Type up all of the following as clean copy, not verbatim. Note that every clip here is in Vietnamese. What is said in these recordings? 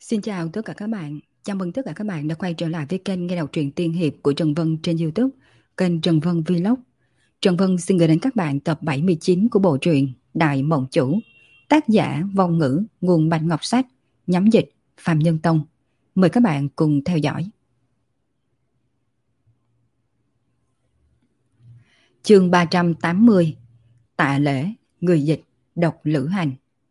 Xin chào tất cả các bạn. Chào mừng tất cả các bạn đã quay trở lại với kênh nghe đọc truyện tiên hiệp của Trần Vân trên YouTube, kênh Trần Vân Vlog. Trần Vân xin gửi đến các bạn tập 79 của bộ truyện Đại Mộng Chủ, tác giả Vong Ngữ, nguồn Bạch Ngọc Sách, nhóm dịch Phạm Nhân Tông. Mời các bạn cùng theo dõi. Chương 380. Tạ lễ, người dịch, độc lữ hành.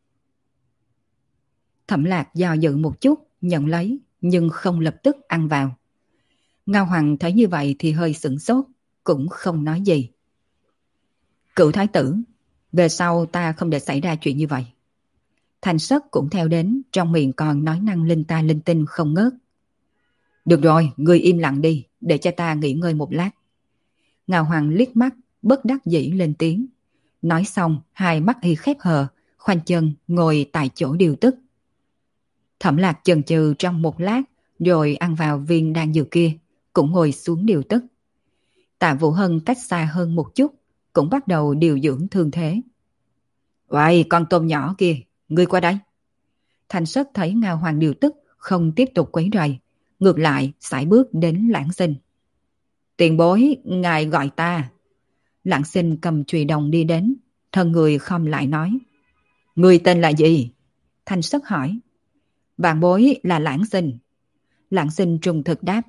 Thẩm Lạc do dự một chút, nhận lấy, nhưng không lập tức ăn vào. Ngao Hoàng thấy như vậy thì hơi sửng sốt, cũng không nói gì. Cửu thái tử, về sau ta không để xảy ra chuyện như vậy. Thành Sất cũng theo đến, trong miệng còn nói năng linh ta linh tinh không ngớt. Được rồi, ngươi im lặng đi, để cho ta nghỉ ngơi một lát. Ngao Hoàng liếc mắt, bất đắc dĩ lên tiếng. Nói xong, hai mắt y khép hờ, khoanh chân ngồi tại chỗ điều tức. Thẩm Lạc chần chừ trong một lát, rồi ăn vào viên đan dược kia, cũng ngồi xuống điều tức. Tạ Vũ Hân cách xa hơn một chút, cũng bắt đầu điều dưỡng thương thế. Uầy, con tôm nhỏ kia, ngươi qua đây. Thành Sất thấy Ngao Hoàng điều tức, không tiếp tục quấy rầy, ngược lại sải bước đến Lãng Sinh. Tiền bối, ngài gọi ta. Lãng Sinh cầm chùy đồng đi đến, thân người khom lại nói. Ngươi tên là gì? Thành Sất hỏi. Vạn bối là Lãng Sinh. Lãng Sinh trùng thực đáp.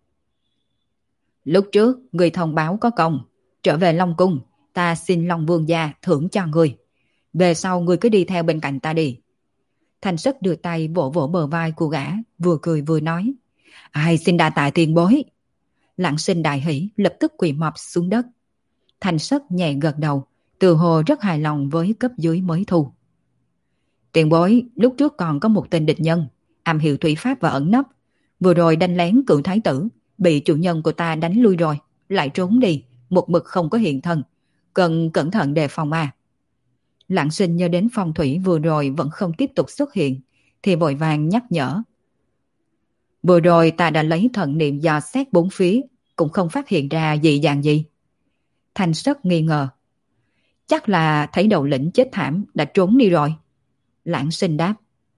Lúc trước, người thông báo có công, trở về Long Cung, ta xin Long Vương gia thưởng cho người. Về sau người cứ đi theo bên cạnh ta đi. Thành Sất đưa tay vỗ vỗ bờ vai của gã, vừa cười vừa nói. Ai xin đa tạ tiền bối. Lãng Sinh đại hỉ, lập tức quỳ mọp xuống đất. Thành Sất nhẹ gật đầu, từ hồ rất hài lòng với cấp dưới mới thu. Tiền bối, lúc trước còn có một tên địch nhân, am hiểu thủy pháp và ẩn nấp. Vừa rồi đánh lén cựu thái tử, bị chủ nhân của ta đánh lui rồi, lại trốn đi, một mực không có hiện thân. Cần cẩn thận đề phòng à. Lãng Sinh nhớ đến phong thủy vừa rồi vẫn không tiếp tục xuất hiện, thì vội vàng nhắc nhở. Vừa rồi ta đã lấy thần niệm dò xét bốn phía, cũng không phát hiện ra dị dạng gì. Thành Sất nghi ngờ. Chắc là thấy đầu lĩnh chết thảm đã trốn đi rồi. Lãng Sinh đáp.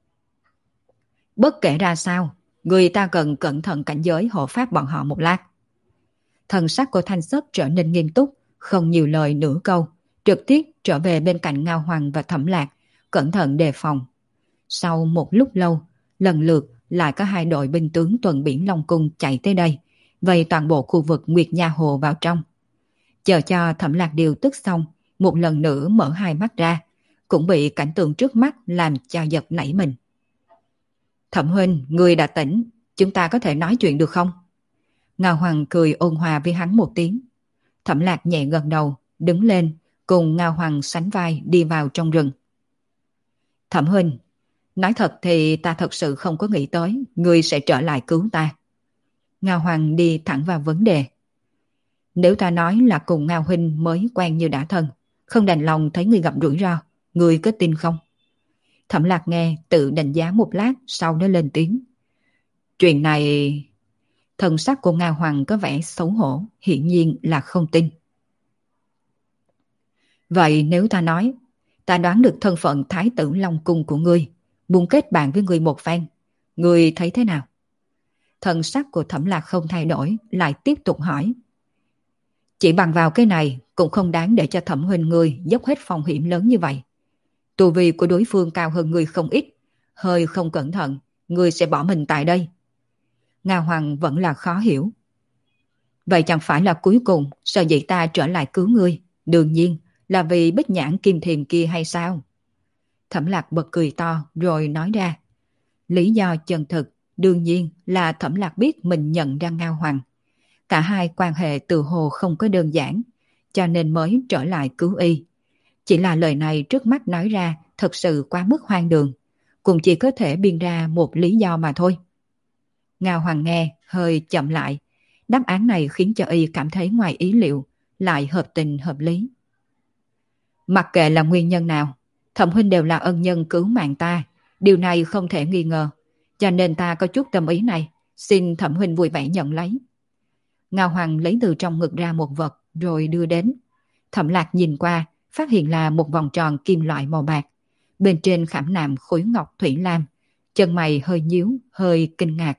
Bất kể ra sao, người ta cần cẩn thận cảnh giới hộ pháp bọn họ một lát. Thần sắc của Thanh Sất trở nên nghiêm túc, không nhiều lời nửa câu, trực tiếp trở về bên cạnh Ngao Hoàng và Thẩm Lạc, cẩn thận đề phòng. Sau một lúc lâu, lần lượt lại có hai đội binh tướng tuần biển Long Cung chạy tới đây, vây toàn bộ khu vực Nguyệt Nha Hồ vào trong. Chờ cho Thẩm Lạc điều tức xong, một lần nữa mở hai mắt ra, cũng bị cảnh tượng trước mắt làm cho giật nảy mình. Thẩm huynh, người đã tỉnh, chúng ta có thể nói chuyện được không? Ngao Hoàng cười ôn hòa với hắn một tiếng. Thẩm Lạc nhẹ gật đầu, đứng lên, cùng Ngao Hoàng sánh vai đi vào trong rừng. Thẩm huynh, nói thật thì ta thật sự không có nghĩ tới người sẽ trở lại cứu ta. Ngao Hoàng đi thẳng vào vấn đề. Nếu ta nói là cùng Ngao huynh mới quen như đã thân, không đành lòng thấy người gặp rủi ro, người có tin không? Thẩm Lạc nghe tự đánh giá một lát, sau đó lên tiếng. Chuyện này... Thần sắc của Ngao Hoàng có vẻ xấu hổ, hiển nhiên là không tin. Vậy nếu ta nói, ta đoán được thân phận Thái tử Long Cung của ngươi, muốn kết bạn với ngươi một phen, ngươi thấy thế nào? Thần sắc của Thẩm Lạc không thay đổi, lại tiếp tục hỏi. Chỉ bằng vào cái này cũng không đáng để cho Thẩm huynh ngươi dốc hết phong hiểm lớn như vậy. Tu vi của đối phương cao hơn ngươi không ít, hơi không cẩn thận, ngươi sẽ bỏ mình tại đây. Ngao Hoàng vẫn là khó hiểu. Vậy chẳng phải là cuối cùng sợ dĩ ta trở lại cứu ngươi, đương nhiên là vì Bích Nhãn Kim Thiềm kia hay sao? Thẩm Lạc bật cười to rồi nói ra. Lý do chân thực đương nhiên là Thẩm Lạc biết mình nhận ra Ngao Hoàng. Cả hai quan hệ từ hồ không có đơn giản, cho nên mới trở lại cứu y. Chỉ là lời này trước mắt nói ra thật sự quá mức hoang đường, cũng chỉ có thể biên ra một lý do mà thôi. Ngao Hoàng nghe hơi chậm lại, đáp án này khiến cho y cảm thấy ngoài ý liệu, lại hợp tình hợp lý. Mặc kệ là nguyên nhân nào, Thẩm huynh đều là ân nhân cứu mạng ta, điều này không thể nghi ngờ, cho nên ta có chút tâm ý này, xin Thẩm huynh vui vẻ nhận lấy. Ngao Hoàng lấy từ trong ngực ra một vật rồi đưa đến. Thẩm Lạc nhìn qua, phát hiện là một vòng tròn kim loại màu bạc, bên trên khảm nạm khối ngọc thủy lam, chân mày hơi nhíu, hơi kinh ngạc.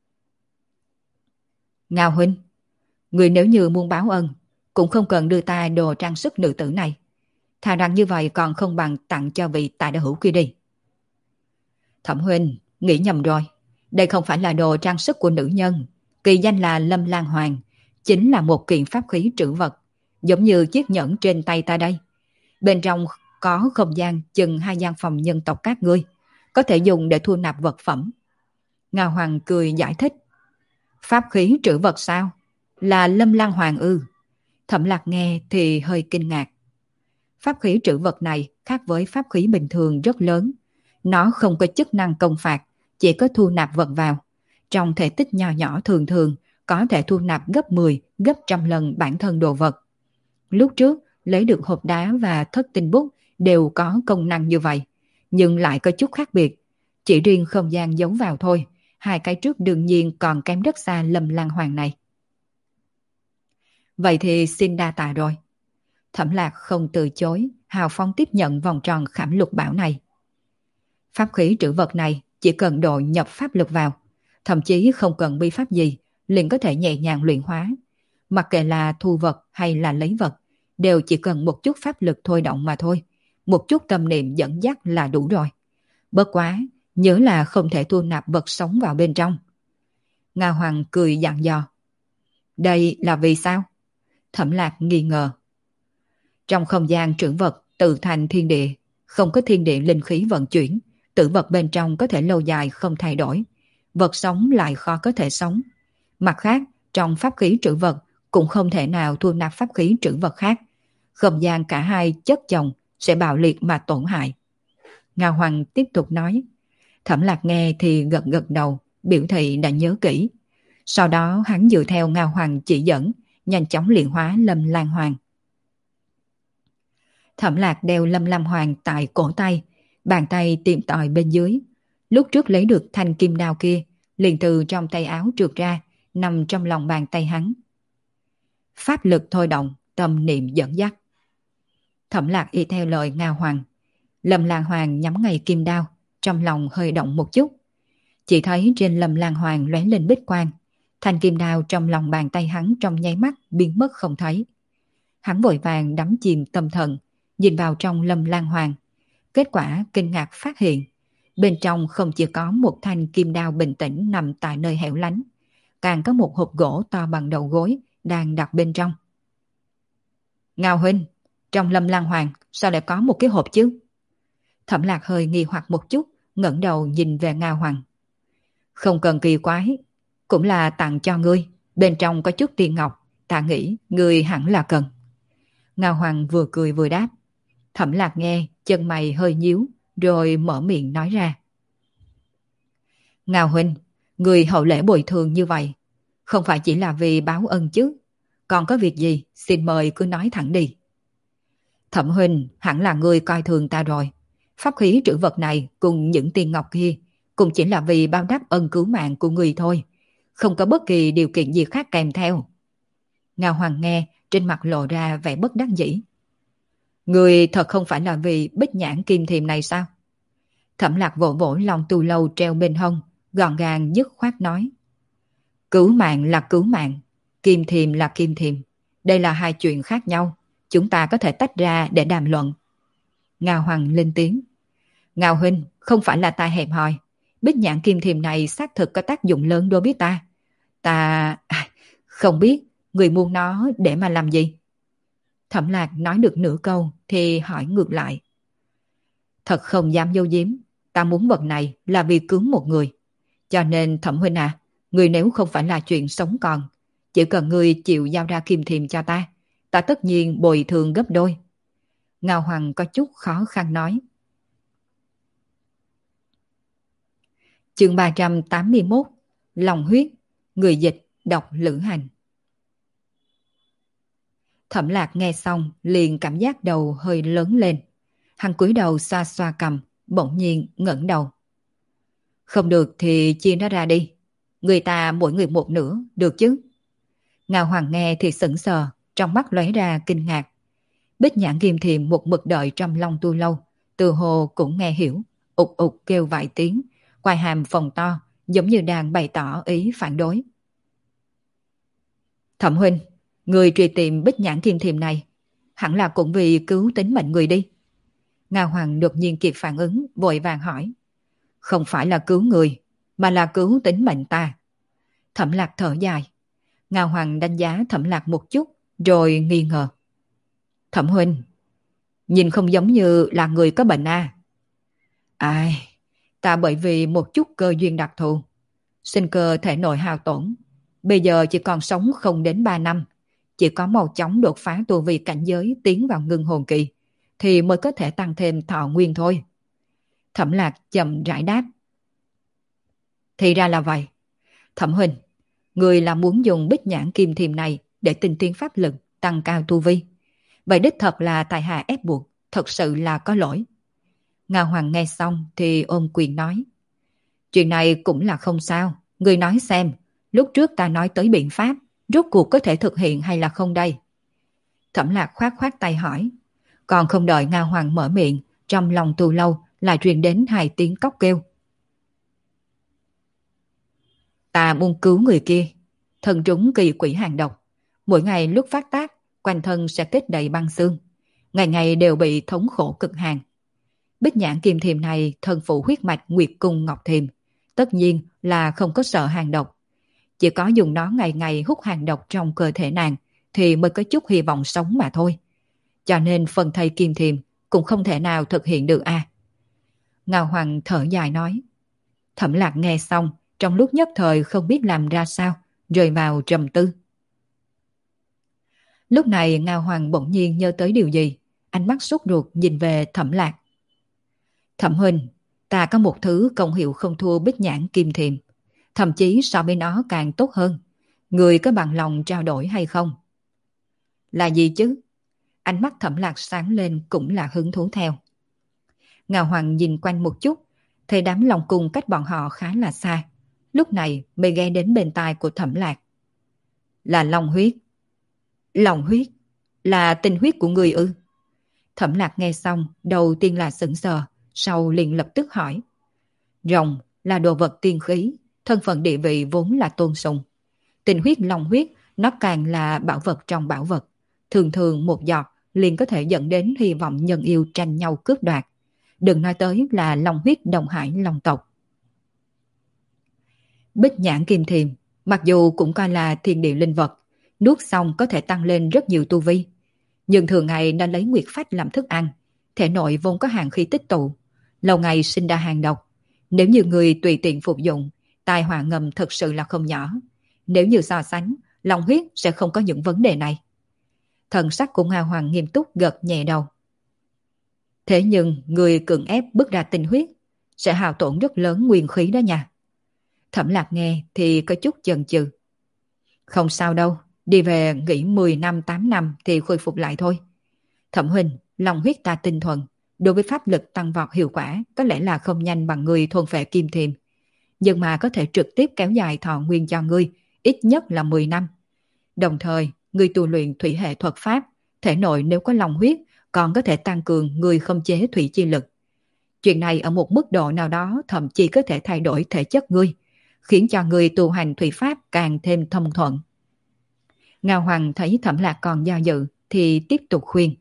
Ngao huynh, người nếu như muốn báo ân, cũng không cần đưa ta đồ trang sức nữ tử này. Thà rằng như vậy còn không bằng tặng cho vị tài đạo hữu kia đi. Thẩm huynh, nghĩ nhầm rồi. Đây không phải là đồ trang sức của nữ nhân. Kỳ danh là Lâm Lan Hoàng, chính là một kiện pháp khí trữ vật, giống như chiếc nhẫn trên tay ta đây. Bên trong có không gian chừng 2 gian phòng nhân tộc các ngươi, có thể dùng để thu nạp vật phẩm. Ngao Hoàng cười giải thích. Pháp khí trữ vật sao? Là Lâm Lan Hoàng ư? Thẩm Lạc nghe thì hơi kinh ngạc. Pháp khí trữ vật này khác với pháp khí bình thường rất lớn. Nó không có chức năng công phạt, chỉ có thu nạp vật vào. Trong thể tích nhỏ nhỏ thường thường, có thể thu nạp gấp 10, gấp trăm lần bản thân đồ vật. Lúc trước, lấy được hộp đá và thất tinh bút đều có công năng như vậy, nhưng lại có chút khác biệt. Chỉ riêng không gian giấu vào thôi, hai cái trước đương nhiên còn kém rất xa Lâm Lan Hoàng này. Vậy thì xin đa tạ rồi. Thẩm Lạc không từ chối, hào phóng tiếp nhận vòng tròn khảm lục bảo này. Pháp khí trữ vật này chỉ cần độ nhập pháp lực vào, thậm chí không cần bi pháp gì, liền có thể nhẹ nhàng luyện hóa. Mặc kệ là thu vật hay là lấy vật, đều chỉ cần một chút pháp lực thôi động mà thôi. Một chút tâm niệm dẫn dắt là đủ rồi. Bất quá, nhớ là không thể thu nạp vật sống vào bên trong. Ngao Hoàng cười dặn dò. Đây là vì sao? Thẩm Lạc nghi ngờ. Trong không gian trữ vật tự thành thiên địa, không có thiên địa linh khí vận chuyển, tử vật bên trong có thể lâu dài không thay đổi, vật sống lại khó có thể sống. Mặt khác, trong pháp khí trữ vật cũng không thể nào thu nạp pháp khí trữ vật khác. Không gian cả hai chất chồng sẽ bạo liệt mà tổn hại. Ngao Hoàng tiếp tục nói. Thẩm Lạc nghe thì gật gật đầu, biểu thị đã nhớ kỹ. Sau đó hắn dựa theo Ngao Hoàng chỉ dẫn, nhanh chóng luyện hóa Lâm Lan Hoàng. Thẩm Lạc đeo Lâm Lan Hoàng tại cổ tay, bàn tay tìm tòi bên dưới. Lúc trước lấy được thanh kim đao kia, liền từ trong tay áo trượt ra, nằm trong lòng bàn tay hắn. Pháp lực thôi động, tâm niệm dẫn dắt. Thẩm Lạc y theo lời Ngao Hoàng. Lâm Lan Hoàng nhắm ngay kim đao, trong lòng hơi động một chút. Chỉ thấy trên Lâm Lan Hoàng lóe lên bích quang, thanh kim đao trong lòng bàn tay hắn trong nháy mắt biến mất không thấy. Hắn vội vàng đắm chìm tâm thần, nhìn vào trong Lâm Lan Hoàng. Kết quả kinh ngạc phát hiện, bên trong không chỉ có một thanh kim đao bình tĩnh nằm tại nơi hẻo lánh, càng có một hộp gỗ to bằng đầu gối đang đặt bên trong. Ngao huynh, trong Lâm Lan Hoàng sao lại có một cái hộp chứ? Thẩm Lạc hơi nghi hoặc một chút, ngẩng đầu nhìn về Ngao Hoàng. Không cần kỳ quái, cũng là tặng cho ngươi, bên trong có chút tiền ngọc, ta nghĩ ngươi hẳn là cần. Ngao Hoàng vừa cười vừa đáp. Thẩm Lạc nghe, chân mày hơi nhíu, rồi mở miệng nói ra. Ngao huynh, người hậu lễ bồi thường như vậy, không phải chỉ là vì báo ân chứ, còn có việc gì, xin mời cứ nói thẳng đi. Thẩm huynh, hẳn là người coi thường ta rồi. Pháp khí trữ vật này cùng những tiền ngọc kia, cũng chỉ là vì báo đáp ân cứu mạng của người thôi, không có bất kỳ điều kiện gì khác kèm theo. Ngao Hoàng nghe, trên mặt lộ ra vẻ bất đắc dĩ. Người thật không phải là vì bích nhãn kim thiềm này sao? Thẩm Lạc vỗ vỗ lòng tu lâu treo bên hông, gọn gàng dứt khoát nói. Cứu mạng là cứu mạng, kim thiềm là kim thiềm. Đây là hai chuyện khác nhau, chúng ta có thể tách ra để đàm luận. Ngao Hoàng lên tiếng. Ngao huynh, không phải là ta hẹp hòi. Bích nhãn kim thiềm này xác thực có tác dụng lớn đối với ta. Ta... không biết, người mua nó để mà làm gì? Thẩm Lạc nói được nửa câu thì hỏi ngược lại. Thật không dám giấu giếm, ta muốn vật này là vì cứu một người. Cho nên Thẩm huynh à, người nếu không phải là chuyện sống còn, chỉ cần người chịu giao ra kim thiềm cho ta, ta tất nhiên bồi thường gấp đôi. Ngao Hoàng có chút khó khăn nói. Chương 381, Lòng huyết, người dịch, đọc Lữ Hành. Thẩm Lạc nghe xong liền cảm giác đầu hơi lớn lên. Hắn cúi đầu xoa xoa cằm, bỗng nhiên ngẩng đầu. Không được thì chia nó ra đi. Người ta mỗi người một nửa, được chứ? Ngao Hoàng nghe thì sững sờ, trong mắt lóe ra kinh ngạc. Bích nhãn kim thiềm một mực đợi trong lòng tu lâu, từ hồ cũng nghe hiểu, ục ục kêu vài tiếng, quai hàm phồng to, giống như đang bày tỏ ý phản đối. Thẩm huynh, người truy tìm Bích Nhãn Kim Thiềm này, hẳn là cũng vì cứu tính mệnh người đi. Ngao Hoàng đột nhiên kịp phản ứng, vội vàng hỏi. Không phải là cứu người, mà là cứu tính mệnh ta. Thẩm Lạc thở dài. Ngao Hoàng đánh giá Thẩm Lạc một chút, rồi nghi ngờ. Thẩm huynh, nhìn không giống như là người có bệnh à. Ai, ta bởi vì một chút cơ duyên đặc thù, sinh cơ thể nội hao tổn, bây giờ chỉ còn sống không đến 3 năm, chỉ có mau chóng đột phá tu vi cảnh giới tiến vào ngưng hồn kỳ, thì mới có thể tăng thêm thọ nguyên thôi. Thẩm Lạc chậm rãi đáp. Thì ra là vậy. Thẩm huynh, người là muốn dùng Bích Nhãn Kim Thiềm này để tinh tiến pháp lực, tăng cao tu vi. Vậy đích thật là tại hạ ép buộc, thật sự là có lỗi. Ngao Hoàng nghe xong thì ôm quyền nói. Chuyện này cũng là không sao, người nói xem, lúc trước ta nói tới biện pháp, rốt cuộc có thể thực hiện hay là không đây? Thẩm Lạc khoát khoát tay hỏi. Còn không đợi Ngao Hoàng mở miệng, trong lòng Tu Lâu lại truyền đến 2 tiếng cóc kêu. Ta muốn cứu người kia, thân trúng kỳ quỷ hàng độc. Mỗi ngày lúc phát tác, quanh thân sẽ kết đầy băng xương. Ngày ngày đều bị thống khổ cực hàng. Bích Nhãn Kim Thiềm này thân phụ huyết mạch Nguyệt Cung Ngọc Thiềm. Tất nhiên là không có sợ hàng độc. Chỉ có dùng nó ngày ngày hút hàng độc trong cơ thể nàng thì mới có chút hy vọng sống mà thôi. Cho nên phần thầy Kim Thiềm cũng không thể nào thực hiện được a. Ngao Hoàng thở dài nói. Thẩm Lạc nghe xong, trong lúc nhất thời không biết làm ra sao, rơi vào trầm tư. Lúc này Ngao Hoàng bỗng nhiên nhớ tới điều gì, ánh mắt sốt ruột nhìn về Thẩm Lạc. Thẩm huynh, ta có một thứ công hiệu không thua Bích Nhãn Kim Thiềm, thậm chí so với nó càng tốt hơn. Người có bằng lòng trao đổi hay không? Là gì chứ? Ánh mắt Thẩm Lạc sáng lên cũng là hứng thú theo. Ngao Hoàng nhìn quanh một chút, thấy đám Long Cung cách bọn họ khá là xa. Lúc này mới ghé đến bên tai của Thẩm Lạc. Là Long huyết. Long huyết? Là tinh huyết của người ư? Thẩm Lạc nghe xong, đầu tiên là sững sờ, sau liền lập tức hỏi. Rồng là đồ vật tiên khí, thân phận địa vị vốn là tôn sùng. Tinh huyết long huyết, nó càng là bảo vật trong bảo vật. Thường thường một giọt liền có thể dẫn đến hy vọng nhân yêu tranh nhau cướp đoạt. Đừng nói tới là long huyết Đông Hải Long tộc. Bích Nhãn Kim Thiềm, mặc dù cũng coi là thiên địa linh vật, nuốt xong có thể tăng lên rất nhiều tu vi. Nhưng thường ngày nên lấy nguyệt phách làm thức ăn, thể nội vốn có hàng khí tích tụ, lâu ngày sinh ra hàng độc. Nếu như người tùy tiện phục dụng, tai họa ngầm thật sự là không nhỏ. Nếu như so sánh, long huyết sẽ không có những vấn đề này. Thần sắc của Ngao Hoàng nghiêm túc gật nhẹ đầu. Thế nhưng người cưỡng ép bước ra tinh huyết sẽ hao tổn rất lớn nguyên khí đó nha. Thẩm Lạc nghe thì có chút chần chừ. Không sao đâu, đi về nghỉ 10 năm 8 năm thì khôi phục lại thôi. Thẩm huynh, lòng huyết ta tinh thuần, đối với pháp lực tăng vọt hiệu quả có lẽ là không nhanh bằng người thôn phệ kim thiềm, nhưng mà có thể trực tiếp kéo dài thọ nguyên cho ngươi, ít nhất là 10 năm. Đồng thời, ngươi tu luyện thủy hệ thuật pháp, thể nội nếu có lòng huyết còn có thể tăng cường người không chế thủy chi lực. Chuyện này ở một mức độ nào đó thậm chí có thể thay đổi thể chất ngươi, khiến cho ngươi tu hành thủy pháp càng thêm thông thuận. Ngao Hoàng thấy Thẩm Lạc còn do dự thì tiếp tục khuyên.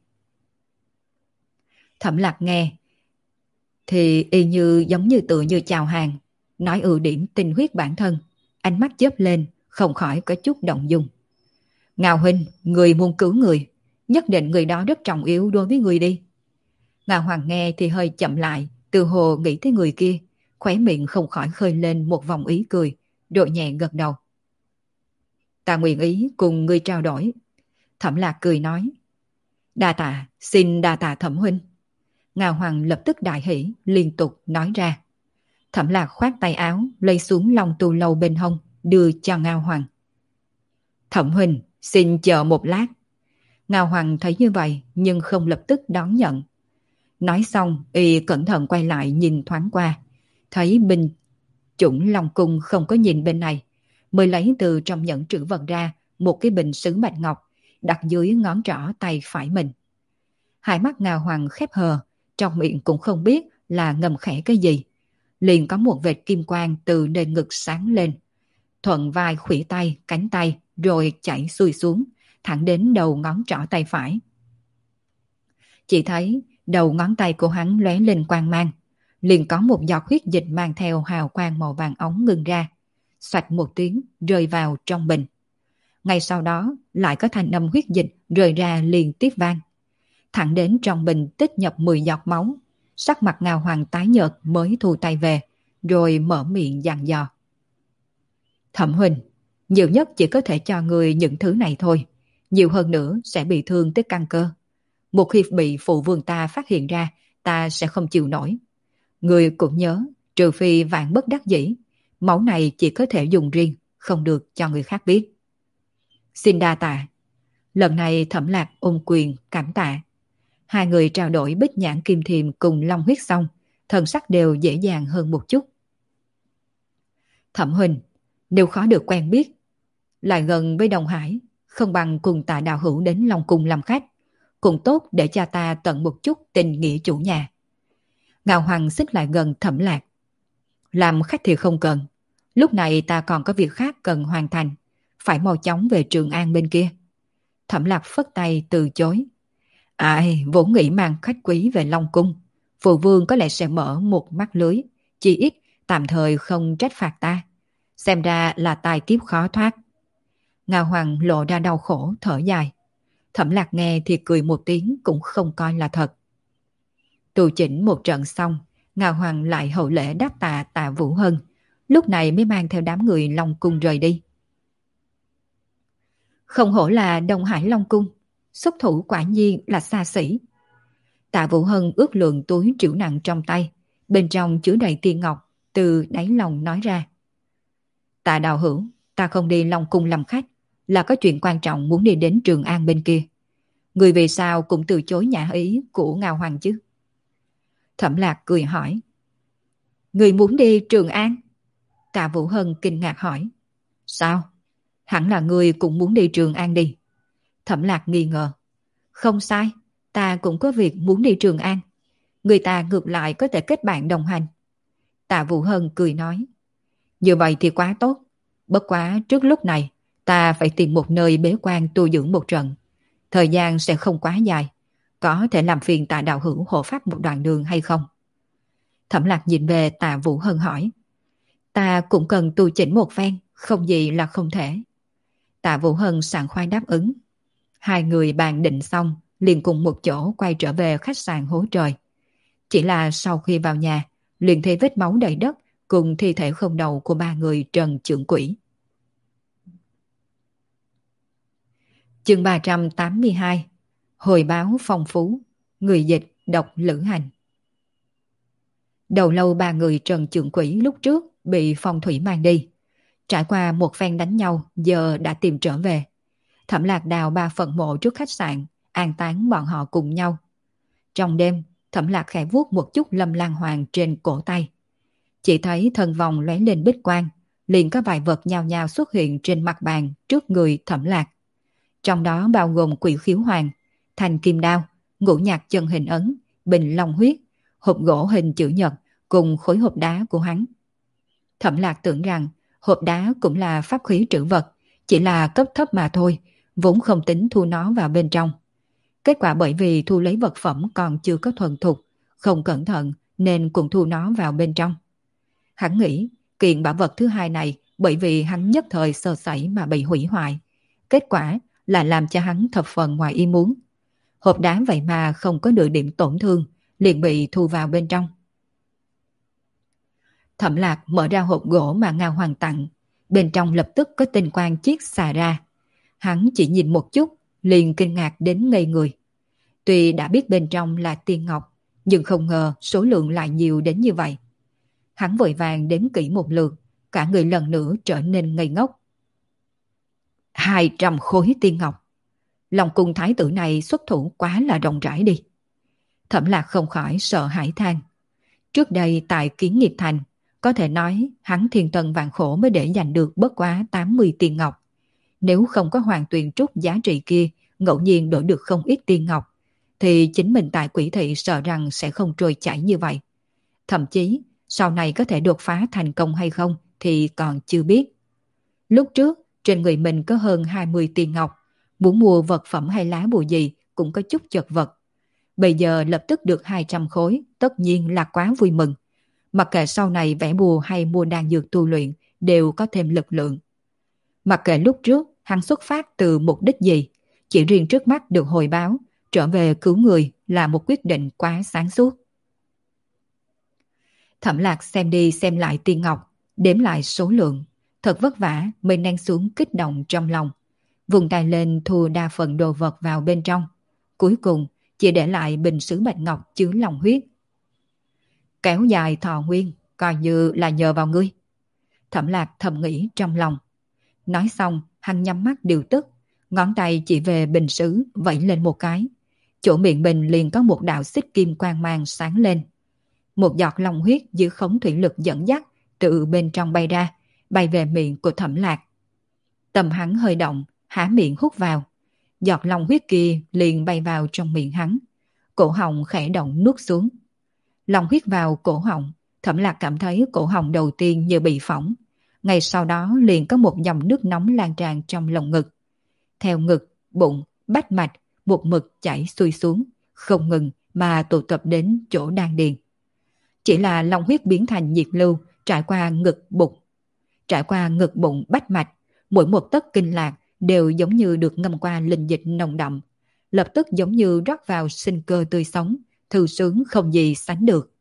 Thẩm Lạc nghe thì y như giống như tự như chào hàng, nói ưu điểm tinh huyết bản thân, ánh mắt chớp lên, không khỏi có chút động dung. Ngao huynh, người muốn cứu người, nhất định người đó rất trọng yếu đối với người đi. Ngao Hoàng nghe thì hơi chậm lại, từ hồ nghĩ tới người kia, khóe miệng không khỏi khơi lên một vòng ý cười, rồi nhẹ gật đầu. Ta nguyện ý cùng ngươi trao đổi. Thẩm Lạc cười nói. Đa tạ, xin đa tạ Thẩm huynh. Ngao Hoàng lập tức đại hỉ, liên tục nói ra. Thẩm Lạc khoát tay áo, lấy xuống Long Tu Lâu bên hông, đưa cho Ngao Hoàng. Thẩm huynh, xin chờ một lát. Ngao Hoàng thấy như vậy, nhưng không lập tức đón nhận. Nói xong, y cẩn thận quay lại nhìn thoáng qua, thấy binh chủng Long Cung không có nhìn bên này, mới lấy từ trong nhẫn trữ vật ra một cái bình sứ bạch ngọc, đặt dưới ngón trỏ tay phải mình. Hai mắt Ngao Hoàng khép hờ, trong miệng cũng không biết là ngầm khẽ cái gì. liền có một vệt kim quang từ nền ngực sáng lên, thuận vai khuỷu tay, cánh tay, rồi chảy xuôi xuống, thẳng đến đầu ngón trỏ tay phải. Chỉ thấy đầu ngón tay của hắn lóe lên quang mang, liền có một giọt huyết dịch mang theo hào quang màu vàng óng ngưng ra, xoạch một tiếng rơi vào trong bình. Ngay sau đó lại có thanh âm huyết dịch rơi ra liên tiếp vang. Thẳng đến trong bình tích nhập 10 giọt máu, sắc mặt Ngao Hoàng tái nhợt mới thu tay về, rồi mở miệng dặn dò. Thẩm huynh, nhiều nhất chỉ có thể cho người những thứ này thôi, nhiều hơn nữa sẽ bị thương tới căn cơ. Một khi bị phụ vương ta phát hiện ra, ta sẽ không chịu nổi. Người cũng nhớ, trừ phi vạn bất đắc dĩ, máu này chỉ có thể dùng riêng, không được cho người khác biết. Xin đa tạ. Lần này Thẩm Lạc ôm quyền cảm tạ. Hai người trao đổi bích nhãn kim thiềm cùng long huyết xong, thần sắc đều dễ dàng hơn một chút. Thẩm huynh, nếu khó được quen biết, lại gần với Đồng Hải, không bằng cùng Tạ đạo hữu đến Long Cung làm khách, cũng tốt để cho ta tận một chút tình nghĩa chủ nhà. Ngao Hoàng xích lại gần Thẩm Lạc. Làm khách thì không cần, lúc này ta còn có việc khác cần hoàn thành, phải mau chóng về Trường An bên kia. Thẩm Lạc phất tay từ chối. Ai, vốn nghĩ mang khách quý về Long Cung, phụ vương có lẽ sẽ mở một mắt lưới, chỉ ít tạm thời không trách phạt ta. Xem ra là tài kiếp khó thoát. Ngao Hoàng lộ ra đau khổ thở dài. Thẩm Lạc nghe thì cười một tiếng cũng không coi là thật. Tu chỉnh một trận xong, Ngao Hoàng lại hậu lễ đáp tạ Tạ Vũ Hân, lúc này mới mang theo đám người Long Cung rời đi. Không hổ là Đông Hải Long Cung, xuất thủ quả nhiên là xa xỉ. Tạ Vũ Hân ước lượng túi trĩu nặng trong tay, bên trong chứa đầy tiền ngọc, từ đáy lòng nói ra. Tạ đạo hữu, ta không đi Long Cung làm khách, là có chuyện quan trọng muốn đi đến Trường An bên kia. Người vì sao cũng từ chối nhã ý của Ngao Hoàng chứ? Thẩm Lạc cười hỏi. Người muốn đi Trường An? Tạ Vũ Hân kinh ngạc hỏi. Sao? Hẳn là người cũng muốn đi Trường An đi. Thẩm Lạc nghi ngờ. Không sai, ta cũng có việc muốn đi Trường An. Người ta ngược lại có thể kết bạn đồng hành. Tạ Vũ Hân cười nói. Như vậy thì quá tốt. Bất quá trước lúc này, ta phải tìm một nơi bế quan tu dưỡng một trận. Thời gian sẽ không quá dài. Có thể làm phiền Tạ đạo hữu hộ pháp một đoạn đường hay không? Thẩm Lạc nhìn về Tạ Vũ Hân hỏi. Ta cũng cần tu chỉnh một phen, không gì là không thể. Tạ Vũ Hân sảng khoái đáp ứng. Hai người bàn định xong, liền cùng một chỗ quay trở về khách sạn Hố Trời. Chỉ là sau khi vào nhà, liền thấy vết máu đầy đất cùng thi thể không đầu của ba người Trần Trưởng Quỹ. Chương 382. Hồi báo phong phú. Người dịch độc Lữ Hành. Đầu lâu ba người Trần Trưởng Quỹ lúc trước bị phong thủy mang đi. Trải qua một phen đánh nhau, giờ đã tìm trở về. Thẩm Lạc đào 3 phần mộ trước khách sạn, an táng bọn họ cùng nhau. Trong đêm, Thẩm Lạc khẽ vuốt một chút lâm lan hoàng trên cổ tay. Chỉ thấy thân vòng lóe lên bích quang, liền có vài vật nhao nhao xuất hiện trên mặt bàn trước người Thẩm Lạc. Trong đó bao gồm quỷ khiếu hoàng, thanh kim đao, ngũ nhạc chân hình ấn, bình long huyết, hộp gỗ hình chữ nhật cùng khối hộp đá của hắn. Thẩm Lạc tưởng rằng hộp đá cũng là pháp khí trữ vật, chỉ là cấp thấp mà thôi, vốn không tính thu nó vào bên trong. Kết quả bởi vì thu lấy vật phẩm còn chưa có thuần thục, không cẩn thận nên cũng thu nó vào bên trong. Hắn nghĩ kiện bảo vật thứ hai này bởi vì hắn nhất thời sơ sẩy mà bị hủy hoại. Kết quả là làm cho hắn thập phần ngoài ý muốn. Hộp đá vậy mà không có nửa điểm tổn thương, liền bị thu vào bên trong. Thẩm Lạc mở ra hộp gỗ mà Ngao Hoàng tặng, bên trong lập tức có tinh quang chiết xà ra. Hắn chỉ nhìn một chút, liền kinh ngạc đến ngây người. Tuy đã biết bên trong là tiên ngọc, nhưng không ngờ số lượng lại nhiều đến như vậy. Hắn vội vàng đếm kỹ một lượt, cả người lần nữa trở nên ngây ngốc. 200 khối tiên ngọc. Lòng cung thái tử này xuất thủ quá là rộng rãi đi. Thẩm Lạc không khỏi sợ hãi than. Trước đây tại Kiến Nghiệp Thành, có thể nói hắn thiên tân vạn khổ mới để giành được bất quá 80 tiền ngọc. Nếu không có Hoàng Tuyền Trúc giá trị kia ngẫu nhiên đổi được không ít tiền ngọc, thì chính mình tại Quỷ Thị sợ rằng sẽ không trôi chảy như vậy. Thậm chí sau này có thể đột phá thành công hay không thì còn chưa biết. Lúc trước, trên người mình có hơn 20 tiền ngọc, muốn mua vật phẩm hay lá bùa gì cũng có chút chật vật. Bây giờ lập tức được 200 khối, tất nhiên là quá vui mừng. Mặc kệ sau này vẽ bùa hay mua đan dược tu luyện, đều có thêm lực lượng. Mặc kệ lúc trước hắn xuất phát từ mục đích gì, chỉ riêng trước mắt được hồi báo, trở về cứu người là một quyết định quá sáng suốt. Thẩm Lạc xem đi xem lại tiên ngọc, đếm lại số lượng, thật vất vả mới nén xuống kích động trong lòng. Vùng tay lên thu đa phần đồ vật vào bên trong. Cuối cùng chỉ để lại bình sứ bạch ngọc chứa lòng huyết. Kéo dài thọ nguyên, coi như là nhờ vào ngươi. Thẩm Lạc thầm nghĩ trong lòng. Nói xong, hắn nhắm mắt điều tức, ngón tay chỉ về bình sứ vẫy lên một cái. Chỗ miệng bình liền có một đạo xích kim quang mang sáng lên. Một giọt long huyết dưới khống thủy lực dẫn dắt từ bên trong bay ra, bay về miệng của Thẩm Lạc. Tâm hắn hơi động, há miệng hút vào. Giọt long huyết kia liền bay vào trong miệng hắn. Cổ họng khẽ động nuốt xuống. Long huyết vào cổ họng, Thẩm Lạc cảm thấy cổ họng đầu tiên như bị phỏng. Ngay sau đó liền có một dòng nước nóng lan tràn trong lồng ngực. Theo ngực, bụng, bách mạch, một mực chảy xuôi xuống, không ngừng mà tụ tập đến chỗ đan điền. Chỉ là long huyết biến thành nhiệt lưu trải qua ngực bụng. Trải qua ngực bụng bách mạch, mỗi một tấc kinh lạc đều giống như được ngâm qua linh dịch nồng đậm. Lập tức giống như rót vào sinh cơ tươi sống, thư sướng không gì sánh được.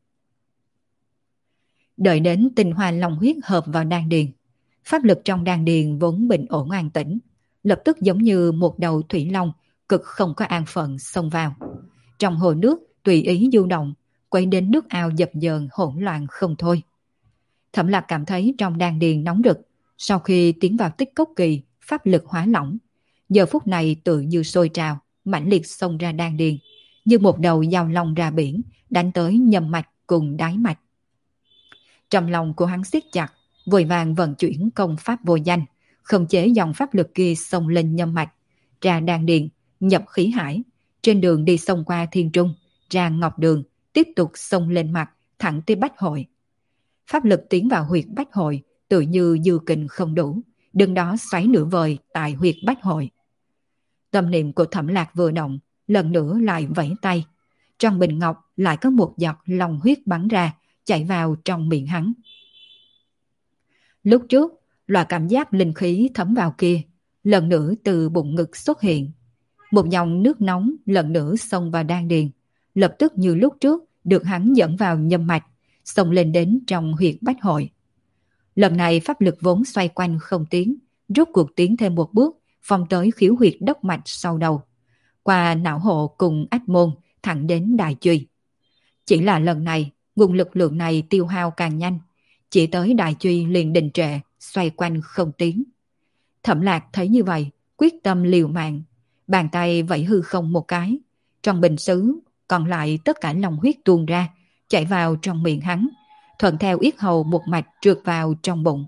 Đợi đến tinh hoa long huyết hợp vào đan điền, pháp lực trong đan điền vốn bình ổn an tĩnh, lập tức giống như một đầu thủy long cực không có an phận xông vào. Trong hồ nước tùy ý du động, quay đến nước ao dập dờn hỗn loạn không thôi. Thẩm Lạc cảm thấy trong đan điền nóng rực, sau khi tiến vào tích cốc kỳ, pháp lực hóa lỏng, giờ phút này tự như sôi trào, mãnh liệt xông ra đan điền, như một đầu dao long ra biển, đánh tới nhâm mạch cùng đáy mạch. Trong lòng của hắn siết chặt, vội vàng vận chuyển công pháp vô danh, khống chế dòng pháp lực kia xông lên nhâm mạch, ra đan điền, nhập khí hải, trên đường đi xông qua thiên trung, ra ngọc đường, tiếp tục xông lên mặt, thẳng tới bách hội. Pháp lực tiến vào huyệt bách hội, tự như dư kình không đủ, đứng đó xoáy nửa vời tại huyệt bách hội. Tâm niệm của Thẩm Lạc vừa động, lần nữa lại vẫy tay. Trong bình ngọc lại có một giọt long huyết bắn ra, chạy vào trong miệng hắn. Lúc trước, loại cảm giác linh khí thấm vào kia, lần nữa từ bụng ngực xuất hiện. Một dòng nước nóng lần nữa xông vào đan điền, lập tức như lúc trước được hắn dẫn vào nhâm mạch, xông lên đến trong huyệt bách hội. Lần này pháp lực vốn xoay quanh không tiến, rốt cuộc tiến thêm một bước, phong tới khiếu huyệt đốc mạch sau đầu, qua não hộ cùng ách môn, thẳng đến đại truy. Chỉ là lần này, nguồn lực lượng này tiêu hao càng nhanh, chỉ tới đại truy liền đình trệ, xoay quanh không tiến. Thẩm Lạc thấy như vậy, quyết tâm liều mạng, bàn tay vẫy hư không một cái, trong bình sứ còn lại tất cả lòng huyết tuôn ra, chạy vào trong miệng hắn, thuận theo yết hầu một mạch trượt vào trong bụng.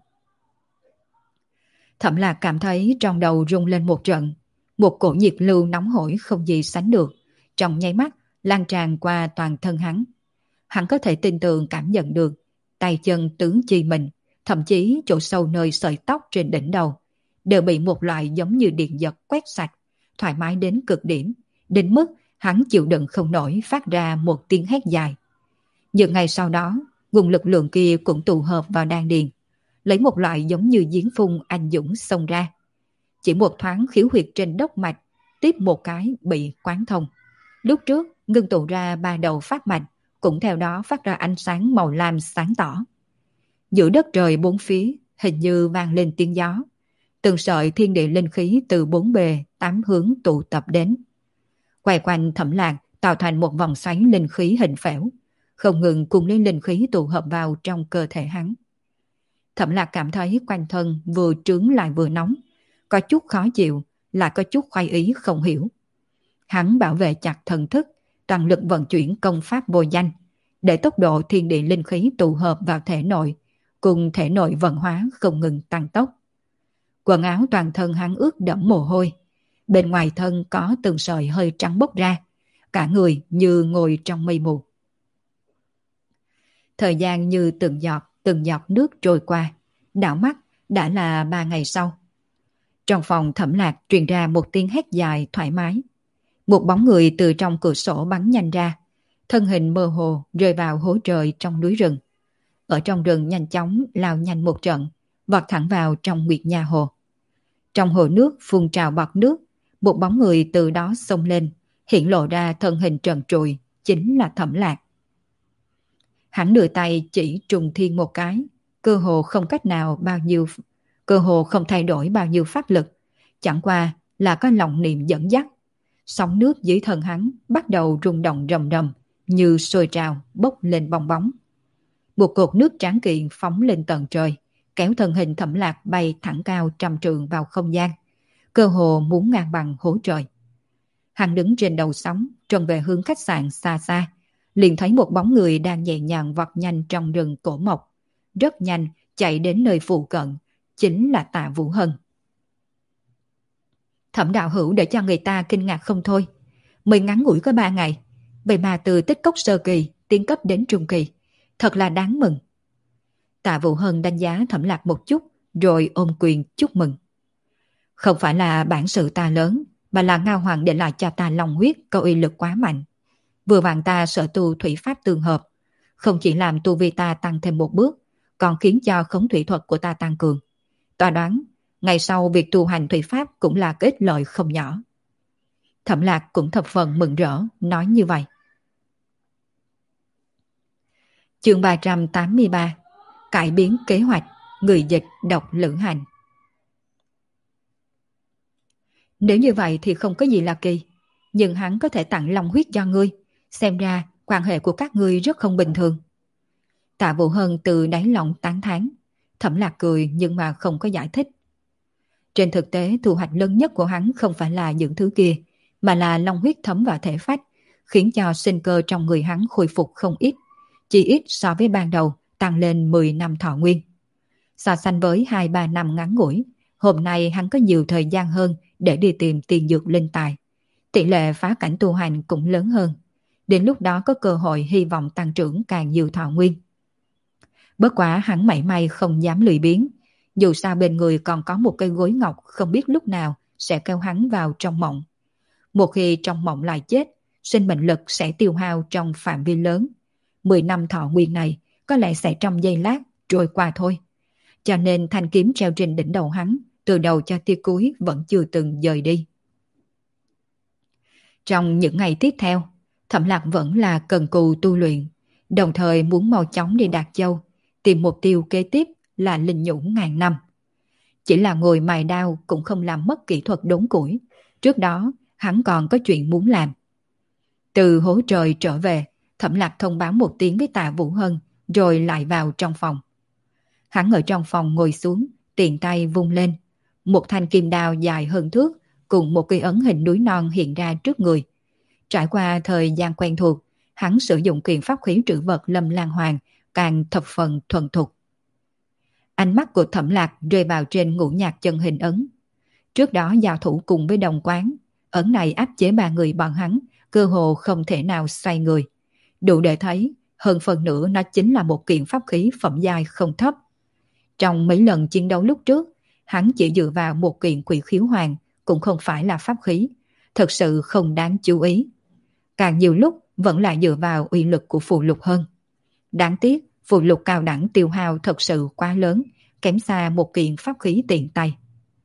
Thẩm Lạc cảm thấy trong đầu rung lên một trận, một cổ nhiệt lưu nóng hổi không gì sánh được, trong nháy mắt lan tràn qua toàn thân hắn. Hắn có thể tin tưởng cảm nhận được tay chân tứ chi mình, thậm chí chỗ sâu nơi sợi tóc trên đỉnh đầu, đều bị một loại giống như điện giật quét sạch, thoải mái đến cực điểm, đến mức hắn chịu đựng không nổi phát ra một tiếng hét dài. Nhưng ngày sau đó, nguồn lực lượng kia cũng tụ hợp vào đan điền, lấy một loại giống như giếng phun anh dũng xông ra. Chỉ một thoáng khiếu huyệt trên đốc mạch, tiếp một cái bị quán thông. Lúc trước ngưng tụ ra 3 đầu phát mạch, cũng theo đó phát ra ánh sáng màu lam sáng tỏ. Giữa đất trời bốn phía hình như vang lên tiếng gió, từng sợi thiên địa linh khí từ bốn bề 8 hướng tụ tập đến, quay quanh Thẩm Lạc tạo thành một vòng xoáy linh khí hình phễu, không ngừng cùng lên linh khí tụ hợp vào trong cơ thể hắn. Thẩm Lạc cảm thấy quanh thân vừa trướng lại vừa nóng, có chút khó chịu, lại có chút khoái ý không hiểu. Hắn bảo vệ chặt thần thức, toàn lực vận chuyển công pháp vô danh, để tốc độ thiên địa linh khí tụ hợp vào thể nội, cùng thể nội vận hóa không ngừng tăng tốc. Quần áo toàn thân hắn ướt đẫm mồ hôi, bên ngoài thân có từng sợi hơi trắng bốc ra, cả người như ngồi trong mây mù. Thời gian như từng giọt nước trôi qua, đảo mắt đã là 3 ngày sau. Trong phòng Thẩm Lạc truyền ra một tiếng hét dài thoải mái. Một bóng người từ trong cửa sổ bắn nhanh ra, thân hình mơ hồ rơi vào hố trời trong núi rừng. Ở trong rừng nhanh chóng lao nhanh một trận, vọt thẳng vào trong Nguyệt Nha Hồ. Trong hồ nước phun trào bọt nước, một bóng người từ đó xông lên, hiện lộ ra thân hình trần trụi, chính là Thẩm Lạc. Hắn đưa tay chỉ trùng thiên một cái, cơ hồ không thay đổi bao nhiêu pháp lực, chẳng qua là có lòng niệm dẫn dắt. Sóng nước dưới thân hắn bắt đầu rung động rầm rầm, như sôi trào bốc lên bong bóng. Một cột nước tráng kiện phóng lên tận trời, kéo thân hình Thẩm Lạc bay thẳng cao trăm trượng vào không gian, cơ hồ muốn ngang bằng hố trời. Hắn đứng trên đầu sóng, trông về hướng khách sạn xa xa, liền thấy một bóng người đang nhẹ nhàng vọt nhanh trong rừng cổ mộc, rất nhanh chạy đến nơi phụ cận, chính là Tạ Vũ Hân. Thẩm đạo hữu để cho người ta kinh ngạc không thôi. Mới ngắn ngủi có 3 ngày, vậy mà từ tích cốc sơ kỳ tiến cấp đến trung kỳ, thật là đáng mừng. Tạ Vũ Hân đánh giá Thẩm Lạc một chút, rồi ôm quyền chúc mừng. Không phải là bản sự ta lớn, mà là Ngao Hoàng để lại cho ta long huyết có uy lực quá mạnh. Vừa vặn ta sở tu thủy pháp tương hợp, không chỉ làm tu vi ta tăng thêm một bước, còn khiến cho khống thủy thuật của ta tăng cường. Ta đoán, ngày sau việc tu hành thủy pháp cũng là cái ích lợi không nhỏ. Thẩm Lạc cũng thập phần mừng rỡ, nói như vậy. Chương 383: Cải biến kế hoạch, người dịch độc lữ hành. Nếu như vậy thì không có gì là kỳ, nhưng hắn có thể tặng long huyết cho ngươi, xem ra quan hệ của các ngươi rất không bình thường. Tạ Vũ Hân từ đáy lòng tán thán. Thẩm Lạc cười nhưng mà không có giải thích. Trên thực tế thu hoạch lớn nhất của hắn không phải là những thứ kia, mà là long huyết thấm vào thể phách, khiến cho sinh cơ trong người hắn khôi phục không ít, chỉ ít so với ban đầu tăng lên 10 năm thọ nguyên. So sánh với 2-3 năm ngắn ngủi, hôm nay hắn có nhiều thời gian hơn để đi tìm tiền dược linh tài. Tỷ lệ phá cảnh tu hành cũng lớn hơn. Đến lúc đó có cơ hội hy vọng tăng trưởng càng nhiều thọ nguyên. Bất quá hắn mảy may không dám lười biếng. Dù sao bên người còn có một cây gối ngọc không biết lúc nào sẽ kéo hắn vào trong mộng. Một khi trong mộng lại chết, sinh mệnh lực sẽ tiêu hao trong phạm vi lớn. 10 năm thọ nguyên này có lẽ sẽ trong giây lát trôi qua thôi. Cho nên thanh kiếm treo trên đỉnh đầu hắn, từ đầu cho tia cuối vẫn chưa từng dời đi. Trong những ngày tiếp theo, Thẩm Lạc vẫn là cần cù tu luyện, đồng thời muốn mau chóng đi Đạt Châu, tìm mục tiêu kế tiếp là linh nhũ ngàn năm. Chỉ là ngồi mài đao cũng không làm mất kỹ thuật đốn củi. Trước đó, hắn còn có chuyện muốn làm. Từ hố trời trở về, Thẩm Lạc thông báo một tiếng với Tạ Vũ Hân, rồi lại vào trong phòng. Hắn ở trong phòng ngồi xuống, tiện tay vung lên. Một thanh kim đao dài hơn thước, cùng một cây ấn hình núi non hiện ra trước người. Trải qua thời gian quen thuộc, hắn sử dụng kiện pháp khí trữ vật Lâm Lan Hoàng càng thập phần thuần thục. Ánh mắt của Thẩm Lạc rơi vào trên ngũ nhạc chân hình ấn. Trước đó giao thủ cùng với đồng quán, ấn này áp chế 3 người bọn hắn, cơ hồ không thể nào xoay người. Đủ để thấy, hơn phần nữa nó chính là một kiện pháp khí phẩm giai không thấp. Trong mấy lần chiến đấu lúc trước, hắn chỉ dựa vào một kiện Quỷ Khiếu Hoàng, cũng không phải là pháp khí, thật sự không đáng chú ý. Càng nhiều lúc vẫn là dựa vào uy lực của phù lục hơn. Đáng tiếc, phù lục cao đẳng tiêu hao thật sự quá lớn, kém xa một kiện pháp khí tiện tay.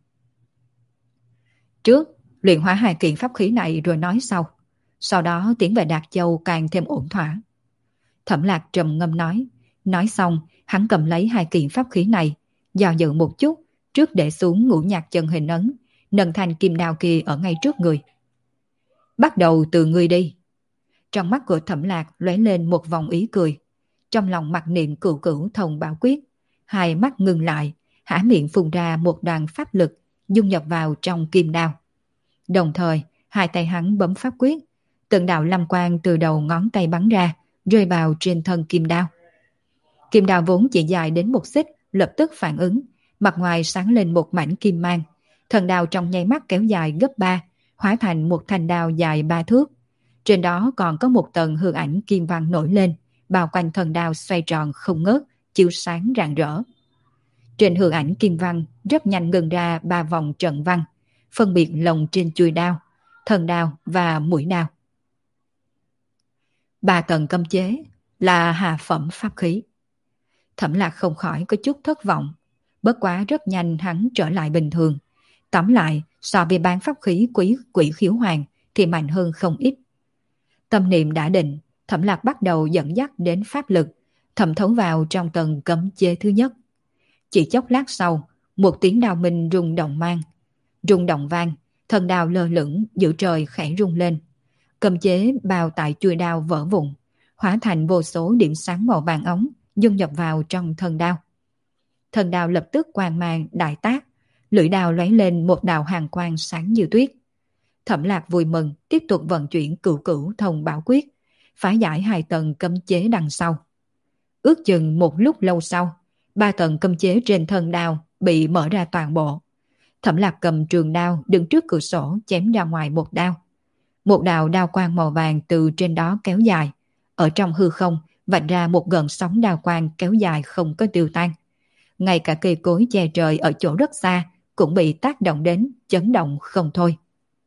Trước, luyện hóa 2 kiện pháp khí này rồi nói sau đó tiến về Đạt Châu càng thêm ổn thỏa. Thẩm Lạc trầm ngâm nói xong, hắn cầm lấy 2 kiện pháp khí này, dò dự một chút, trước để xuống ngũ nhạc chân hình ấn, nâng thanh kim đao kia ở ngay trước người. Bắt đầu từ ngươi đi. Trong mắt của Thẩm Lạc lóe lên một vòng ý cười. Trong lòng mặc niệm cửu cửu thông bảo quyết, 2 mắt ngừng lại, há miệng phun ra một đoàn pháp lực, dung nhập vào trong kim đao. Đồng thời, 2 tay hắn bấm pháp quyết, từng đạo lam quang từ đầu ngón tay bắn ra, rơi vào trên thân kim đao. Kim đao vốn chỉ dài đến 1 xích, lập tức phản ứng, mặt ngoài sáng lên một mảnh kim mang. Thần đao trong nháy mắt kéo dài gấp 3, hóa thành một thanh đao dài 3 thước. Trên đó còn có một tầng hư ảnh kim văn nổi lên, bao quanh thần đao xoay tròn không ngớt, chiếu sáng rạng rỡ. Trên hư ảnh kim văn rất nhanh ngừng ra 3 vòng trận văn, phân biệt lồng trên chuôi đao, thân đao và mũi đao. 3 tầng cấm chế là hạ phẩm pháp khí. Thẩm Lạc không khỏi có chút thất vọng, bất quá rất nhanh hắn trở lại bình thường. Tóm lại, so với bán pháp khí quỷ khiếu hoàng thì mạnh hơn không ít. Tâm niệm đã định, Thẩm Lạc bắt đầu dẫn dắt đến pháp lực, thẩm thấu vào trong tầng cấm chế thứ nhất. Chỉ chốc lát sau, một tiếng đao minh rung động vang, thân đao lơ lửng giữa trời khẽ rung lên. Cấm chế bao tại chuôi đao vỡ vụn, hóa thành vô số điểm sáng màu vàng ống dung nhập vào trong thân đao. Thân đao lập tức quang mang đại tác, lưỡi đao lóe lên một đạo hàn quang sáng như tuyết. Thẩm Lạc vui mừng tiếp tục vận chuyển Cửu Cửu Thông Bảo Quyết, phá giải 2 tầng cấm chế đằng sau. Ước chừng một lúc lâu sau, 3 tầng cấm chế trên thân đao bị mở ra toàn bộ. Thẩm Lạc cầm trường đao đứng trước cửa sổ chém ra ngoài một đao. Một đạo đao quang màu vàng từ trên đó kéo dài, ở trong hư không vạch ra một gợn sóng đao quang kéo dài không có tiêu tan. Ngay cả cây cối che trời ở chỗ rất xa cũng bị tác động đến, chấn động không thôi.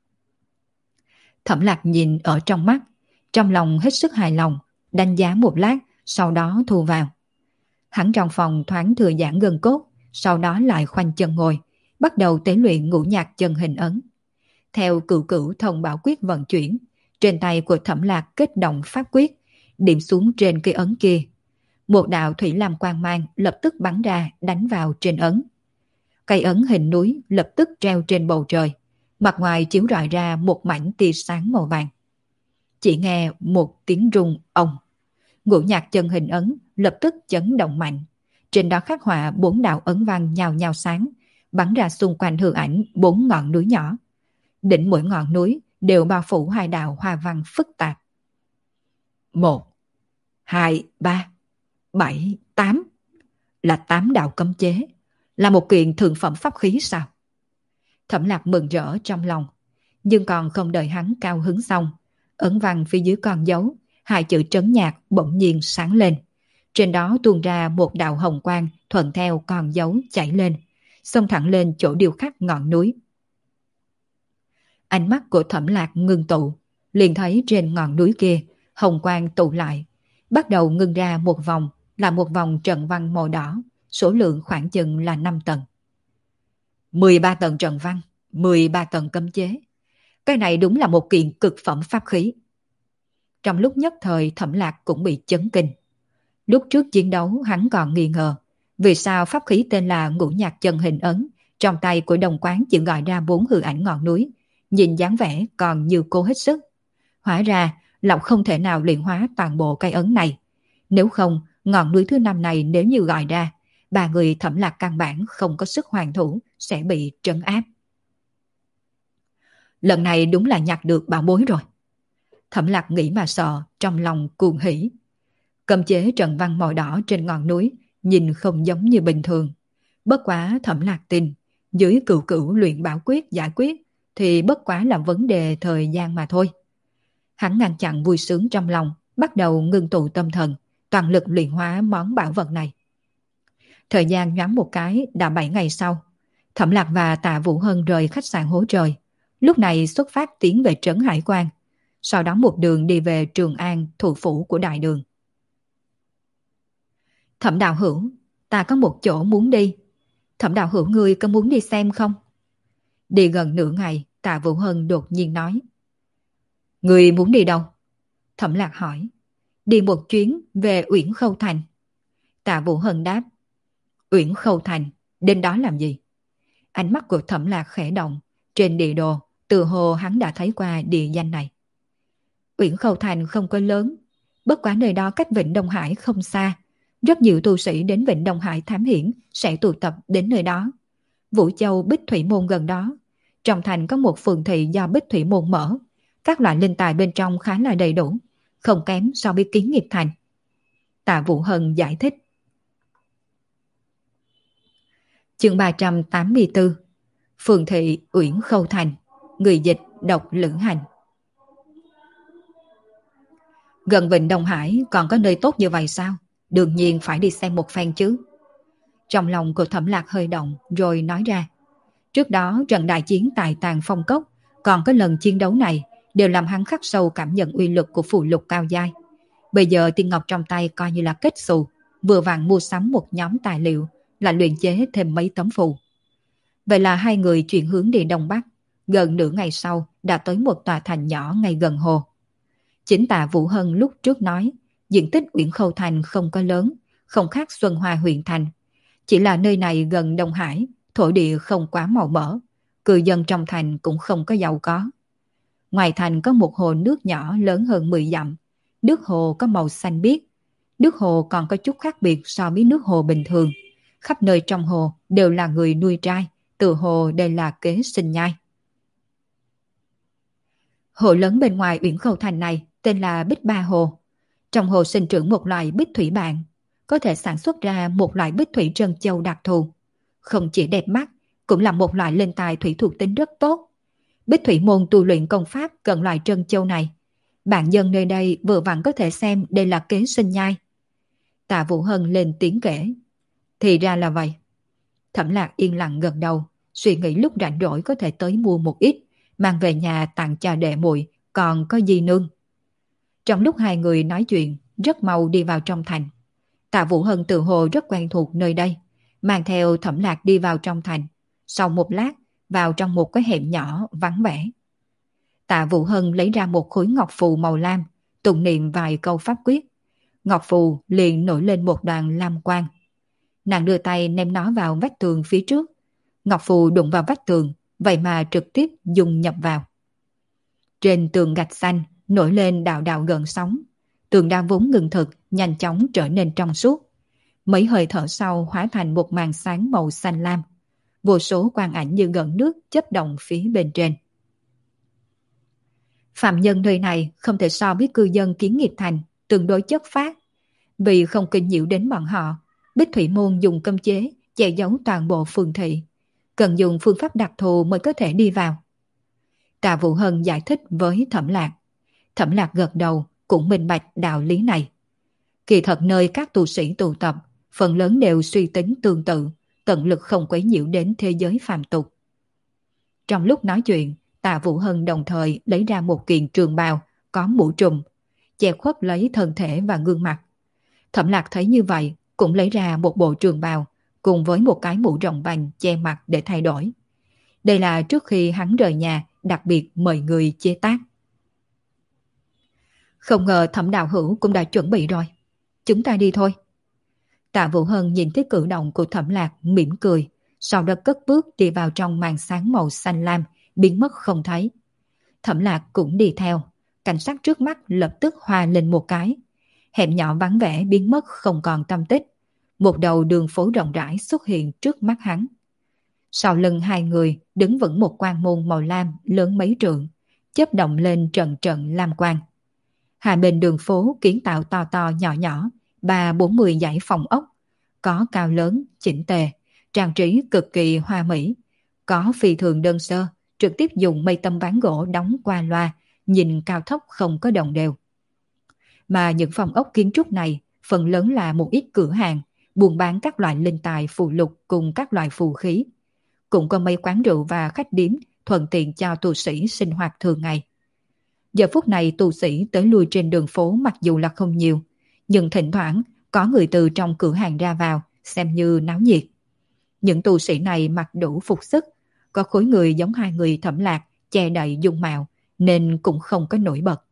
Thẩm Lạc nhìn ở trong mắt, trong lòng hết sức hài lòng, đánh giá một lát, sau đó thu vào. Hắn trong phòng thoáng thừa giãn gân cốt, sau đó lại khoanh chân ngồi, bắt đầu tế luyện ngũ nhạc chân hình ấn. Theo Cửu Cửu Thông Bảo Quyết vận chuyển, trên tay của Thẩm Lạc kết động pháp quyết, điểm xuống trên cây ấn kia. Một đạo thủy lam quang mang lập tức bắn ra đánh vào trên ấn. Cây ấn hình núi lập tức treo trên bầu trời, mặt ngoài chiếu rọi ra một mảnh tia sáng màu vàng. Chỉ nghe một tiếng rung ong, ngũ nhạc chân hình ấn lập tức chấn động mạnh. Trên đó khắc họa 4 đạo ấn văn nhào nhào sáng, bắn ra xung quanh hư ảnh 4 ngọn núi nhỏ. Đỉnh mỗi ngọn núi đều bao phủ 2 đạo hoa văn phức tạp. 1, 2, 3, 7, 8 là 8 đạo cấm chế, là một kiện thượng phẩm pháp khí sao? Thẩm Lạc mừng rỡ trong lòng, nhưng còn không đợi hắn cao hứng xong, ấn văn phía dưới con dấu, 2 chữ trấn nhạc bỗng nhiên sáng lên. Trên đó tuôn ra một đạo hồng quang thuận theo con dấu chảy lên, xông thẳng lên chỗ điêu khắc ngọn núi. Ánh mắt của Thẩm Lạc ngưng tụ, liền thấy trên ngọn núi kia hồng quang tụ lại, bắt đầu ngưng ra một vòng, là một vòng trận văn màu đỏ, số lượng khoảng chừng là 5 tầng. 13 tầng trận văn, 13 tầng cấm chế. Cái này đúng là một kiện cực phẩm pháp khí. Trong lúc nhất thời Thẩm Lạc cũng bị chấn kinh. Lúc trước chiến đấu hắn còn nghi ngờ, vì sao pháp khí tên là ngũ nhạc chân hình ấn, trong tay của đồng quán chỉ gọi ra 4 hư ảnh ngọn núi, nhìn dáng vẻ còn như cô hết sức. Hóa ra, lão không thể nào luyện hóa toàn bộ cây ấn này. Nếu không, ngọn núi thứ 5 này nếu như gọi ra, 3 người Thẩm Lạc căn bản không có sức hoàn thủ, sẽ bị trấn áp. Lần này đúng là nhặt được bảo bối rồi. Thẩm Lạc nghĩ mà sợ, trong lòng cuồng hỉ. Cấm chế trận văn màu đỏ trên ngọn núi nhìn không giống như bình thường. Bất quá Thẩm Lạc tin, dưới Cửu Cửu luyện bảo quyết giải quyết thì bất quá là vấn đề thời gian mà thôi. Hắn ngăn chặn vui sướng trong lòng, bắt đầu ngưng tụ tâm thần, toàn lực luyện hóa món bảo vật này. Thời gian nhoáng một cái đã 7 ngày sau, Thẩm Lạc và Tạ Vũ Hân rời khách sạn Hố Trời, lúc này xuất phát tiến về trấn Hải Quan, sau đó một đường đi về Trường An, thủ phủ của Đại Đường. Thẩm đạo hữu, ta có một chỗ muốn đi. Thẩm đạo hữu ngươi có muốn đi xem không? Đi gần nửa ngày, Tạ Vũ Hân đột nhiên nói. Ngươi muốn đi đâu? Thẩm Lạc hỏi. Đi một chuyến về Uyển Khâu Thành. Tạ Vũ Hân đáp. Uyển Khâu Thành, đến đó làm gì? Ánh mắt của Thẩm Lạc khẽ động, trên địa đồ, từ hồ hắn đã thấy qua địa danh này. Uyển Khâu Thành không có lớn, bất quá nơi đó cách Vịnh Đông Hải không xa. Rất nhiều tu sĩ đến Vịnh Đông Hải thám hiểm sẽ tụ tập đến nơi đó. Vũ Châu Bích Thủy Môn gần đó. Trong thành có một phường thị do Bích Thủy Môn mở. Các loại linh tài bên trong khá là đầy đủ, không kém so với Kiến Nghiệp Thành. Tạ Vũ Hân giải thích. Chương 384. Phường thị Uyển Khâu Thành. Người dịch Độc Lữ Hành. Gần Vịnh Đông Hải còn có nơi tốt như vậy sao? Đương nhiên phải đi xem một phen chứ. Trong lòng của Thẩm Lạc hơi động rồi nói ra. Trước đó trận đại chiến tại Tàng Phong Cốc, còn có lần chiến đấu này đều làm hắn khắc sâu cảm nhận uy lực của phù lục cao giai. Bây giờ tiên ngọc trong tay coi như là kết xù, vừa vặn mua sắm một nhóm tài liệu, lại luyện chế thêm mấy tấm phù. Vậy là hai người chuyển hướng đi Đông Bắc, gần nửa ngày sau đã tới một tòa thành nhỏ ngay gần hồ. Chính Tạ Vũ Hân lúc trước nói, diện tích Uyển Khâu Thành không có lớn, không khác Xuân Hoa huyện thành. Chỉ là nơi này gần Đông Hải, thổ địa không quá màu mỡ, cư dân trong thành cũng không có giàu có. Ngoài thành có một hồ nước nhỏ lớn hơn 10 dặm, nước hồ có màu xanh biếc. Nước hồ còn có chút khác biệt so với nước hồ bình thường. Khắp nơi trong hồ đều là người nuôi trai, từ hồ đây là kế sinh nhai. Hồ lớn bên ngoài Uyển Khâu Thành này tên là Bích Ba Hồ. Trong hồ sinh trưởng một loại bích thủy bạn, có thể sản xuất ra một loại bích thủy trân châu đặc thù. Không chỉ đẹp mắt, cũng là một loại linh tài thủy thuộc tính rất tốt. Bích thủy môn tu luyện công pháp cần loại trân châu này. Bạn dân nơi đây vừa vặn có thể xem đây là kế sinh nhai. Tạ Vũ Hân lên tiếng kể. Thì ra là vậy. Thẩm Lạc yên lặng gật đầu, suy nghĩ lúc rảnh rỗi có thể tới mua một ít, mang về nhà tặng cho đệ muội, còn có Di Nương. Trong lúc hai người nói chuyện, rất mau đi vào trong thành. Tạ Vũ Hân tự hồ rất quen thuộc nơi đây, mang theo Thẩm Lạc đi vào trong thành. Sau một lát, vào trong một cái hẻm nhỏ vắng vẻ. Tạ Vũ Hân lấy ra một khối ngọc phù màu lam, tụng niệm vài câu pháp quyết. Ngọc phù liền nổi lên một đoàn lam quang. Nàng đưa tay ném nó vào vách tường phía trước. Ngọc phù đụng vào vách tường, vậy mà trực tiếp dung nhập vào. Trên tường gạch xanh nổi lên đạo đạo gợn sóng. Tường đá vốn ngưng thực, nhanh chóng trở nên trong suốt. Mấy hơi thở sau hóa thành một màn sáng màu xanh lam. Vô số quang ảnh như gợn nước chớp động phía bên trên. Phạm nhân nơi này không thể so với cư dân Kiến Nghiệp Thành, tương đối chất phác. Vì không kinh nhiễu đến bọn họ, Bích Thủy Môn dùng cấm chế che giấu toàn bộ phường thị. Cần dùng phương pháp đặc thù mới có thể đi vào. Tạ Vũ Hân giải thích với Thẩm Lạc. Thẩm Lạc gật đầu, cũng minh bạch đạo lý này. Kỳ thật nơi các tu sĩ tụ tập, phần lớn đều suy tính tương tự, tận lực không quấy nhiễu đến thế giới phàm tục. Trong lúc nói chuyện, Tạ Vũ Hân đồng thời lấy ra một kiện trường bào có mũ trùm, che khuất lấy thân thể và gương mặt. Thẩm Lạc thấy như vậy, cũng lấy ra một bộ trường bào cùng với một cái mũ rộng vành che mặt để thay đổi. Đây là trước khi hắn rời nhà đặc biệt mời người chế tác. Không ngờ Thẩm đạo hữu cũng đã chuẩn bị rồi. Chúng ta đi thôi. Tạ Vũ Hân nhìn thấy cử động của Thẩm Lạc mỉm cười, sau đó cất bước đi vào trong màn sáng màu xanh lam, biến mất không thấy. Thẩm Lạc cũng đi theo, cảnh sát trước mắt lập tức hòa lên một cái. Hẻm nhỏ vắng vẻ biến mất không còn tăm tích. Một đầu đường phố rộng rãi xuất hiện trước mắt hắn. Sau lưng hai người đứng vững một quan môn màu lam lớn mấy trượng, chớp động lên trận trận lam quang. Hai bên đường phố kiến tạo to to nhỏ nhỏ, 30-40 dãy phòng ốc, có cao lớn, chỉnh tề, trang trí cực kỳ hoa mỹ, có phi thường đơn sơ, trực tiếp dùng mây tấm ván gỗ đóng qua loa, nhìn cao thấp không có đồng đều. Mà những phòng ốc kiến trúc này phần lớn là một ít cửa hàng, buôn bán các loại linh tài phù lục cùng các loại phù khí. Cũng có mấy quán rượu và khách điếm thuận tiện cho tu sĩ sinh hoạt thường ngày. Giờ phút này tu sĩ tới lui trên đường phố mặc dù là không nhiều, nhưng thỉnh thoảng có người từ trong cửa hàng ra vào, xem như náo nhiệt. Những tu sĩ này mặc đủ phục sức, có khối người giống hai người Thẩm Lạc, che đậy dung mạo, nên cũng không có nổi bật.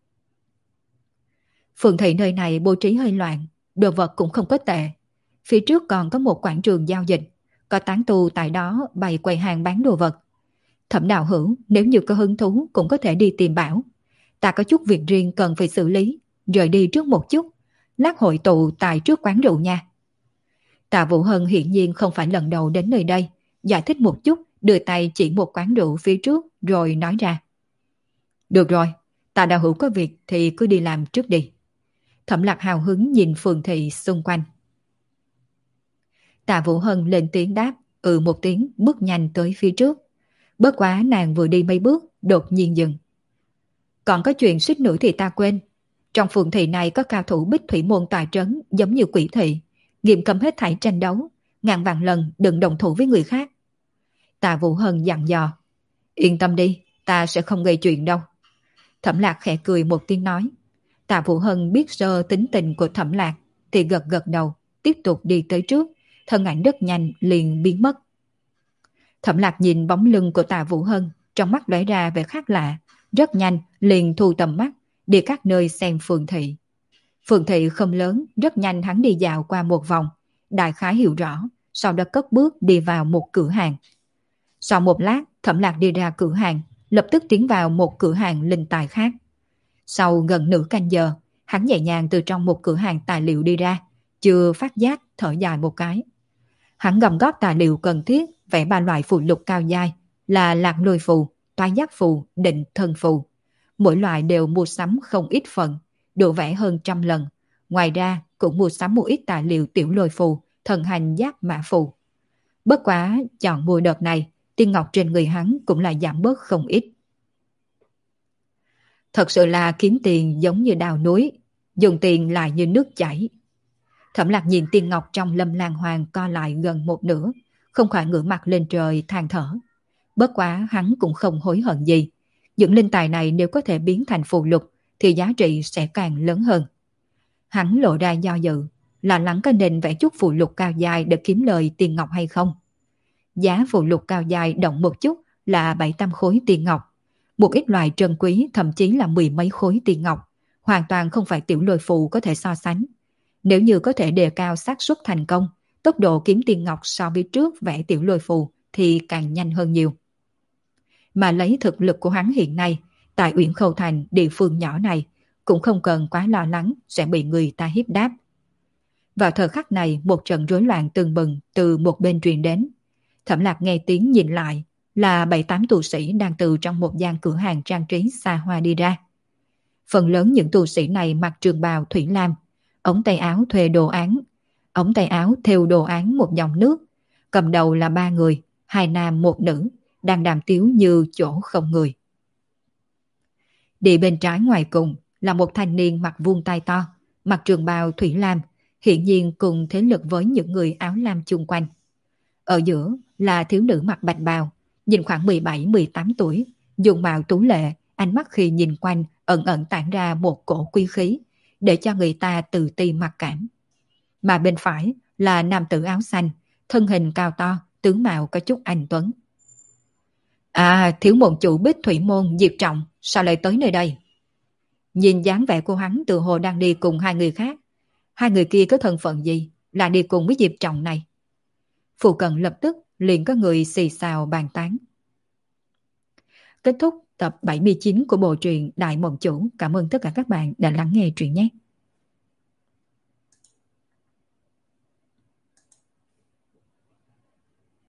Phường thị nơi này bố trí hơi loạn, đồ vật cũng không có tệ. Phía trước còn có một quảng trường giao dịch, có tán tu tại đó bày quầy hàng bán đồ vật. Thẩm đạo hữu, nếu như có hứng thú cũng có thể đi tìm bảo. Ta có chút việc riêng cần phải xử lý, rời đi trước một chút, lát hội tụ tại trước quán rượu nha. Tạ Vũ Hân hiển nhiên không phải lần đầu đến nơi đây, giải thích một chút, đưa tay chỉ một quán rượu phía trước rồi nói ra. Được rồi, Tạ đạo hữu có việc thì cứ đi làm trước đi. Thẩm Lạc hào hứng nhìn phường thị xung quanh. Tạ Vũ Hân lên tiếng đáp, một tiếng bước nhanh tới phía trước. Bất quá nàng vừa đi mấy bước, đột nhiên dừng. Còn có chuyện suýt nữa thì ta quên. Trong phường thị này có cao thủ bích thủy môn tòa trấn giống như quỷ thị, nghiêm cấm hết thảy tranh đấu, ngàn vạn lần đừng đồng thủ với người khác. Tạ Vũ Hân dặn dò, yên tâm đi, ta sẽ không gây chuyện đâu. Thẩm Lạc khẽ cười một tiếng nói. Tạ Vũ Hân biết sơ tính tình của Thẩm Lạc thì gật gật đầu, tiếp tục đi tới trước, thân ảnh rất nhanh liền biến mất. Thẩm Lạc nhìn bóng lưng của Tạ Vũ Hân, trong mắt lóe ra vẻ khác lạ, rất nhanh liền thu tầm mắt, đi các nơi xem phường thị. Phường thị không lớn, rất nhanh hắn đi dạo qua một vòng, đại khái hiểu rõ, sau đó cất bước đi vào một cửa hàng. Sau một lát, Thẩm Lạc đi ra cửa hàng, lập tức tiến vào một cửa hàng linh tài khác. Sau gần nửa canh giờ, hắn nhẹ nhàng từ trong một cửa hàng tài liệu đi ra, chưa phát giác thở dài một cái. Hắn gom góp tài liệu cần thiết, vẽ ba loại phù lục cao giai là lạc lôi phù, toái giác phù, định thân phù. Mỗi loại đều mua sắm không ít phần, độ vẽ hơn 100 lần. Ngoài ra cũng mua sắm một ít tài liệu tiểu lôi phù, thần hành giác mã phù. Bất quá chọn mua đợt này, tiên ngọc trên người hắn cũng là giảm bớt không ít. Thật sự là kiếm tiền giống như đào núi, dùng tiền lại như nước chảy. Thẩm Lạc nhìn tiên ngọc trong lâm lan hoàng co lại gần một nửa, không khỏi ngửa mặt lên trời than thở. Bất quá hắn cũng không hối hận gì. Những linh tài này nếu có thể biến thành phù lục thì giá trị sẽ càng lớn hơn. Hắn lộ ra do dự, lo lắng có nên vẽ chút phù lục cao dài để kiếm lời tiền ngọc hay không. Giá phù lục cao dài động một chút là 700 khối tiền ngọc. Một ít loại trân quý thậm chí là 10 mấy khối tiền ngọc, hoàn toàn không phải tiểu lôi phù có thể so sánh. Nếu như có thể đề cao xác suất thành công, tốc độ kiếm tiền ngọc so với trước vẽ tiểu lôi phù thì càng nhanh hơn nhiều. Mà lấy thực lực của hắn hiện nay, tại Uyển Khâu Thành địa phương nhỏ này, cũng không cần quá lo lắng sẽ bị người ta hiếp đáp. Vào thời khắc này, một trận rối loạn tưng bừng từ một bên truyền đến. Thẩm Lạc nghe tiếng nhìn lại, là 7-8 tu sĩ đang từ trong một gian cửa hàng trang trí xa hoa đi ra. Phần lớn những tu sĩ này mặc trường bào thủy lam, ống tay áo thuê đồ án, ống tay áo thêu đồ án một dòng nước. Cầm đầu là 3 người, 2 nam 1 nữ, đang đàm tiếu như chỗ không người. Đi bên trái ngoài cùng là một thanh niên mặc vuông tay to, mặc trường bào thủy lam, hiện nhiên cùng thế lực với những người áo lam chung quanh. Ở giữa là thiếu nữ mặc bạch bào, nhìn khoảng 17-18 tuổi, dùng mạo tú lệ, ánh mắt khi nhìn quanh ẩn ẩn tản ra một cổ quý khí, để cho người ta tự ti mặc cảm. Mà bên phải là nam tử áo xanh, thân hình cao to, tướng mạo có chút anh tuấn. À, thiếu môn chủ Bích Thủy Môn Diệp Trọng, sao lại tới nơi đây? Nhìn dáng vẻ của hắn tự hồ đang đi cùng 2 người khác. 2 người kia có thân phận gì, là đi cùng với Diệp Trọng này? Phụ cận lập tức liền có người xì xào bàn tán. Kết thúc tập 79 của bộ truyện Đại Mộng Chủ. Cảm ơn tất cả các bạn đã lắng nghe truyện nhé.